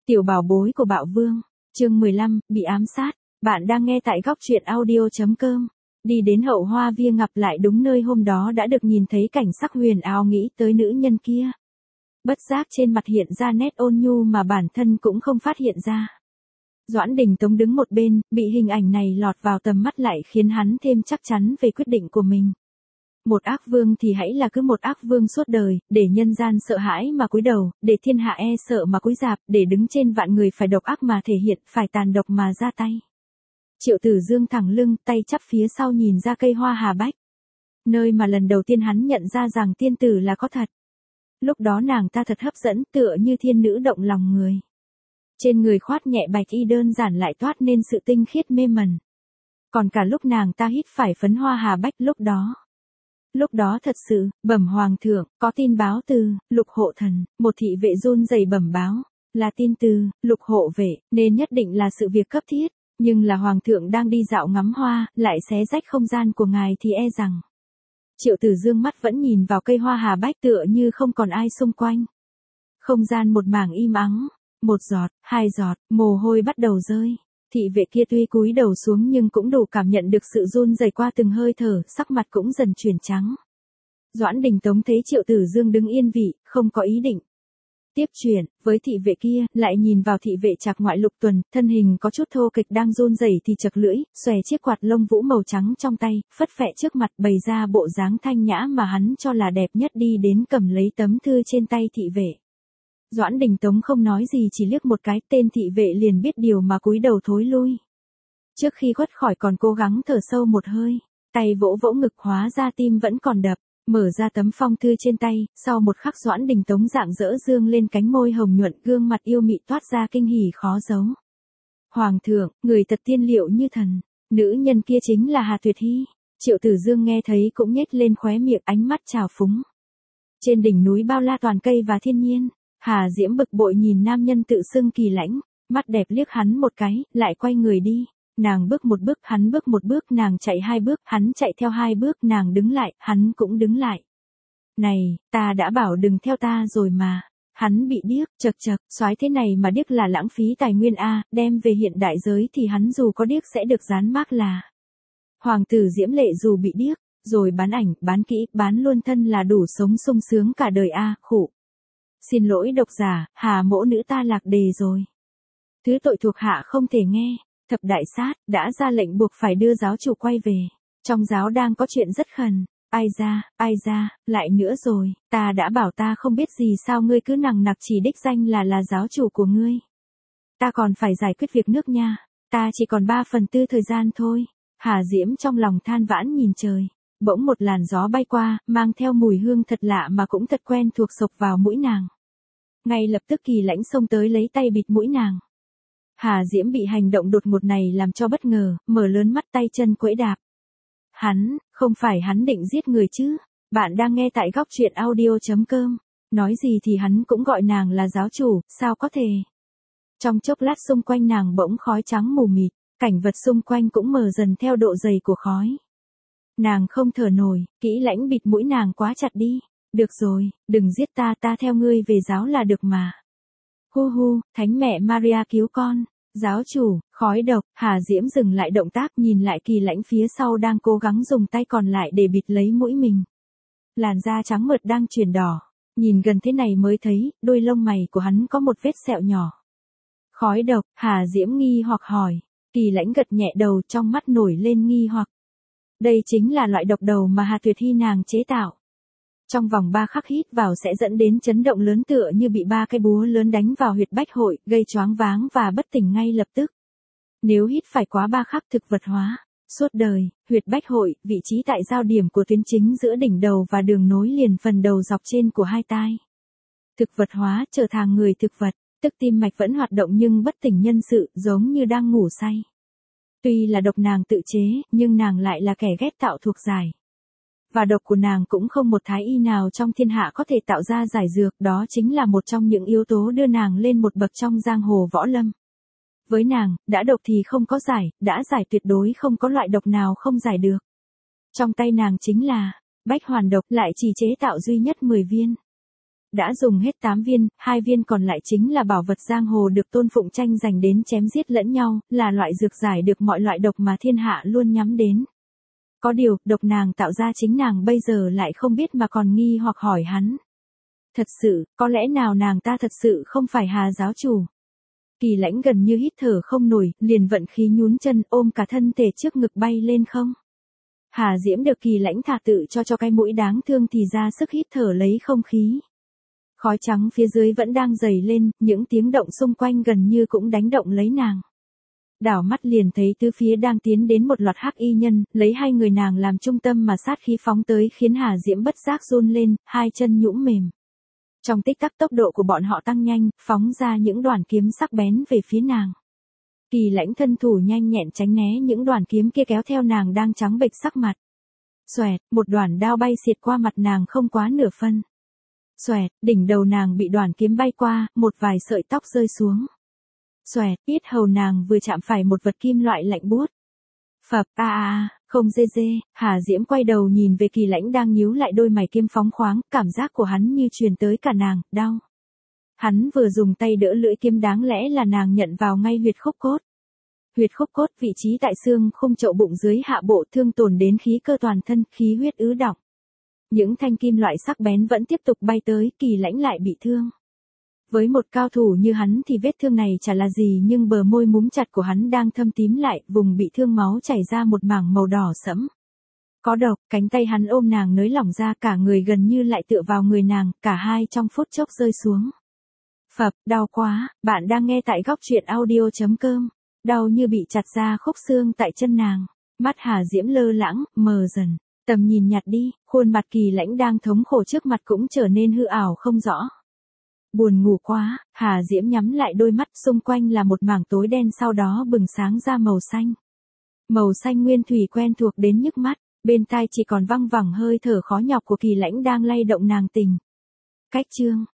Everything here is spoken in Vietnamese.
Tiểu bảo bối của Bạo Vương, chương 15, bị ám sát. Bạn đang nghe tại góc truyện audio.com. Đi đến Hậu Hoa Viên gặp lại đúng nơi hôm đó đã được nhìn thấy cảnh sắc huyền ảo, nghĩ tới nữ nhân kia. Bất giác trên mặt hiện ra nét ôn nhu mà bản thân cũng không phát hiện ra. Doãn Đình Tống đứng một bên, bị hình ảnh này lọt vào tầm mắt lại khiến hắn thêm chắc chắn về quyết định của mình. Một ác vương thì hãy là cứ một ác vương suốt đời, để nhân gian sợ hãi mà cúi đầu, để thiên hạ e sợ mà cúi rạp, để đứng trên vạn người phải độc ác mà thể hiện, phải tàn độc mà ra tay. Triệu Tử Dương thẳng lưng, tay chắp phía sau nhìn ra cây hoa hà bách. Nơi mà lần đầu tiên hắn nhận ra rằng tiên tử là có thật. Lúc đó nàng ta thật hấp dẫn, tựa như thiên nữ động lòng người. Trên người khoát nhẹ bạch y đơn giản lại toát nên sự tinh khiết mê mẩn. Còn cả lúc nàng ta hít phải phấn hoa hà bách Lúc đó thật sự, bẩm hoàng thượng, có tin báo từ Lục hộ thần, một thị vệ run rẩy bẩm báo, là tin từ Lục hộ vệ, nên nhất định là sự việc cấp thiết, nhưng là hoàng thượng đang đi dạo ngắm hoa, lại xé rách không gian của ngài thì e rằng. Triệu Tử Dương mắt vẫn nhìn vào cây hoa hà bách tựa như không còn ai xung quanh. Không gian một mảng im ắng, một giọt, hai giọt, mồ hôi bắt đầu rơi. Thị vệ kia tuy cúi đầu xuống nhưng cũng đủ cảm nhận được sự run rẩy qua từng hơi thở, sắc mặt cũng dần chuyển trắng. Doãn Đình Tống thấy Triệu Tử Dương đứng yên vị, không có ý định tiếp chuyện với thị vệ kia, lại nhìn vào thị vệ Trạc Ngoại Lục Tuần, thân hình có chút thô kệch đang run rẩy thì chật lưỡi, xòe chiếc quạt lông vũ màu trắng trong tay, phất phẹ trước mặt bày ra bộ dáng thanh nhã mà hắn cho là đẹp nhất, đi đến cầm lấy tấm thư trên tay thị vệ. Doãn Đình Tống không nói gì, chỉ liếc một cái, tên thị vệ liền biết điều mà cúi đầu thối lui. Trước khi khuất khỏi còn cố gắng thở sâu một hơi, tay vỗ vỗ ngực, hóa ra tim vẫn còn đập, mở ra tấm phong thư trên tay, sau một khắc Doãn Đình Tống rạng rỡ dương lên cánh môi hồng nhuận, gương mặt yêu mị toát ra kinh hỉ khó giấu. Hoàng thượng, người thật tiên liệu như thần, nữ nhân kia chính là Hà Tuyệt Hy. Triệu Tử Dương nghe thấy cũng nhếch lên khóe miệng, ánh mắt trào phúng. Trên đỉnh núi bao la toàn cây và thiên nhiên, Hà Diễm bực bội nhìn nam nhân tự xưng Kỳ Lãnh, mắt đẹp liếc hắn một cái, lại quay người đi. Nàng bước một bước, hắn bước một bước, nàng chạy hai bước, hắn chạy theo hai bước, nàng đứng lại, hắn cũng đứng lại. Này, ta đã bảo đừng theo ta rồi mà. Hắn bị điếc, chật, soái thế này mà điếc là lãng phí tài nguyên a, đem về hiện đại giới thì hắn dù có điếc sẽ được dán mác là hoàng tử Diễm Lệ, dù bị điếc, rồi bán ảnh, bán kỹ, bán luôn thân là đủ sống sung sướng cả đời a, khụ. Xin lỗi độc giả, Hà mỗ nữ ta lạc đề rồi. Thứ tội thuộc hạ không thể nghe. Thập đại sát đã ra lệnh buộc phải đưa giáo chủ quay về. Trong giáo đang có chuyện rất khẩn. Ai ra, lại nữa rồi, ta đã bảo ta không biết gì, sao ngươi cứ nằng nặc chỉ đích danh là giáo chủ của ngươi. Ta còn phải giải quyết việc nước nha. Ta chỉ còn 3/4 thời gian thôi. Hà Diễm trong lòng than vãn nhìn trời. Bỗng một làn gió bay qua, mang theo mùi hương thật lạ mà cũng thật quen thuộc xộc vào mũi nàng. Ngay lập tức Kỳ Lãnh xông tới lấy tay bịt mũi nàng. Hà Diễm bị hành động đột ngột này làm cho bất ngờ, mở lớn mắt, tay chân quẫy đạp. Không phải hắn định giết người chứ? Bạn đang nghe tại góc truyện audio.com. Nói gì thì hắn cũng gọi nàng là giáo chủ, sao có thể? Trong chốc lát xung quanh nàng bỗng khói trắng mù mịt, cảnh vật xung quanh cũng mờ dần theo độ dày của khói. Nàng không thở nổi, Kỹ Lãnh bịt mũi nàng quá chặt đi. Được rồi, đừng giết ta, ta theo ngươi về giáo là được mà. Hu, Thánh mẹ Maria cứu con. Giáo chủ, khói độc. Hà Diễm dừng lại động tác, nhìn lại Kỳ Lãnh phía sau đang cố gắng dùng tay còn lại để bịt lấy mũi mình. Làn da trắng mượt đang chuyển đỏ. Nhìn gần thế này mới thấy, đôi lông mày của hắn có một vết sẹo nhỏ. Khói độc, Hà Diễm nghi hoặc hỏi. Kỳ Lãnh gật nhẹ đầu, trong mắt nổi lên nghi hoặc. Đây chính là loại độc đầu mà Hà Tuyệt Hy nàng chế tạo. Trong vòng 3 khắc hít vào sẽ dẫn đến chấn động lớn, tựa như bị 3 cái búa lớn đánh vào huyệt bách hội, gây choáng váng và bất tỉnh ngay lập tức. Nếu hít phải quá 3 khắc thực vật hóa, suốt đời, huyệt bách hội, vị trí tại giao điểm của tuyến chính giữa đỉnh đầu và đường nối liền phần đầu dọc trên của hai tai. Thực vật hóa trở thành người thực vật, tức tim mạch vẫn hoạt động nhưng bất tỉnh nhân sự, giống như đang ngủ say. Tuy là độc nàng tự chế, nhưng nàng lại là kẻ ghét tạo thuộc giải. Và độc của nàng cũng không một thái y nào trong thiên hạ có thể tạo ra giải dược, đó chính là một trong những yếu tố đưa nàng lên một bậc trong giang hồ võ lâm. Với nàng, đã độc thì không có giải, đã giải tuyệt đối không có loại độc nào không giải được. Trong tay nàng chính là Bách Hoàn độc, lại chỉ chế tạo duy nhất 10 viên. Đã dùng hết 8 viên, 2 viên còn lại chính là bảo vật giang hồ được Tôn Phụng tranh giành đến chém giết lẫn nhau, là loại dược giải được mọi loại độc mà thiên hạ luôn nhắm đến. Có điều, độc nàng tạo ra chính nàng bây giờ lại không biết mà còn nghi hoặc hỏi hắn. Thật sự, có lẽ nào nàng ta thật sự không phải Hà giáo chủ? Kỳ Lãnh gần như hít thở không nổi, liền vận khí nhún chân ôm cả thân thể trước ngực bay lên không. Hà Diễm được Kỳ Lãnh thả tự cho cái mũi đáng thương thì ra sức hít thở lấy không khí. Khói trắng phía dưới vẫn đang dày lên, những tiếng động xung quanh gần như cũng đánh động lấy nàng. Đảo mắt liền thấy tứ phía đang tiến đến một loạt hắc y nhân, lấy hai người nàng làm trung tâm mà sát khí phóng tới khiến Hà Diễm bất giác run lên, hai chân nhũn mềm. Trong tích tắc tốc độ của bọn họ tăng nhanh, phóng ra những đoàn kiếm sắc bén về phía nàng. Kỳ Lãnh thân thủ nhanh nhẹn tránh né những đoàn kiếm kia kéo theo nàng đang trắng bệch sắc mặt. Xoẹt, một đoàn đao bay xiệt qua mặt nàng không quá nửa phân. Xoẹt, đỉnh đầu nàng bị đoàn kiếm bay qua, một vài sợi tóc rơi xuống. Xoẹt, yết hầu nàng vừa chạm phải một vật kim loại lạnh buốt. Phập, không dê dê, Hà Diễm quay đầu nhìn về Kỳ Lãnh đang nhíu lại đôi mày kim phóng khoáng, cảm giác của hắn như truyền tới cả nàng, đau. Hắn vừa dùng tay đỡ lưỡi kiếm đáng lẽ là nàng nhận vào ngay huyệt khúc cốt. Huyệt khúc cốt vị trí tại xương khung chậu bụng dưới hạ bộ thương tổn đến khí cơ toàn thân, khí huyết ứ đọng. Những thanh kim loại sắc bén vẫn tiếp tục bay tới, Kỳ Lãnh lại bị thương. Với một cao thủ như hắn thì vết thương này chả là gì nhưng bờ môi múm chặt của hắn đang thâm tím lại, vùng bị thương máu chảy ra một mảng màu đỏ sẫm. Có độc, cánh tay hắn ôm nàng nới lỏng ra cả người gần như lại tựa vào người nàng, cả hai trong phút chốc rơi xuống. Phập, đau quá, bạn đang nghe tại góc truyện audio.com. Đau như bị chặt ra khúc xương tại chân nàng. Mắt Hà Diễm lơ lãng, mờ dần. Tầm nhìn nhạt đi, khuôn mặt Kỳ Lãnh đang thống khổ trước mặt cũng trở nên hư ảo không rõ. Buồn ngủ quá, Hà Diễm nhắm lại đôi mắt, xung quanh là một mảng tối đen sau đó bừng sáng ra màu xanh. Màu xanh nguyên thủy quen thuộc đến nhức mắt, bên tai chỉ còn văng vẳng hơi thở khó nhọc của Kỳ Lãnh đang lay động nàng tình. Cách chương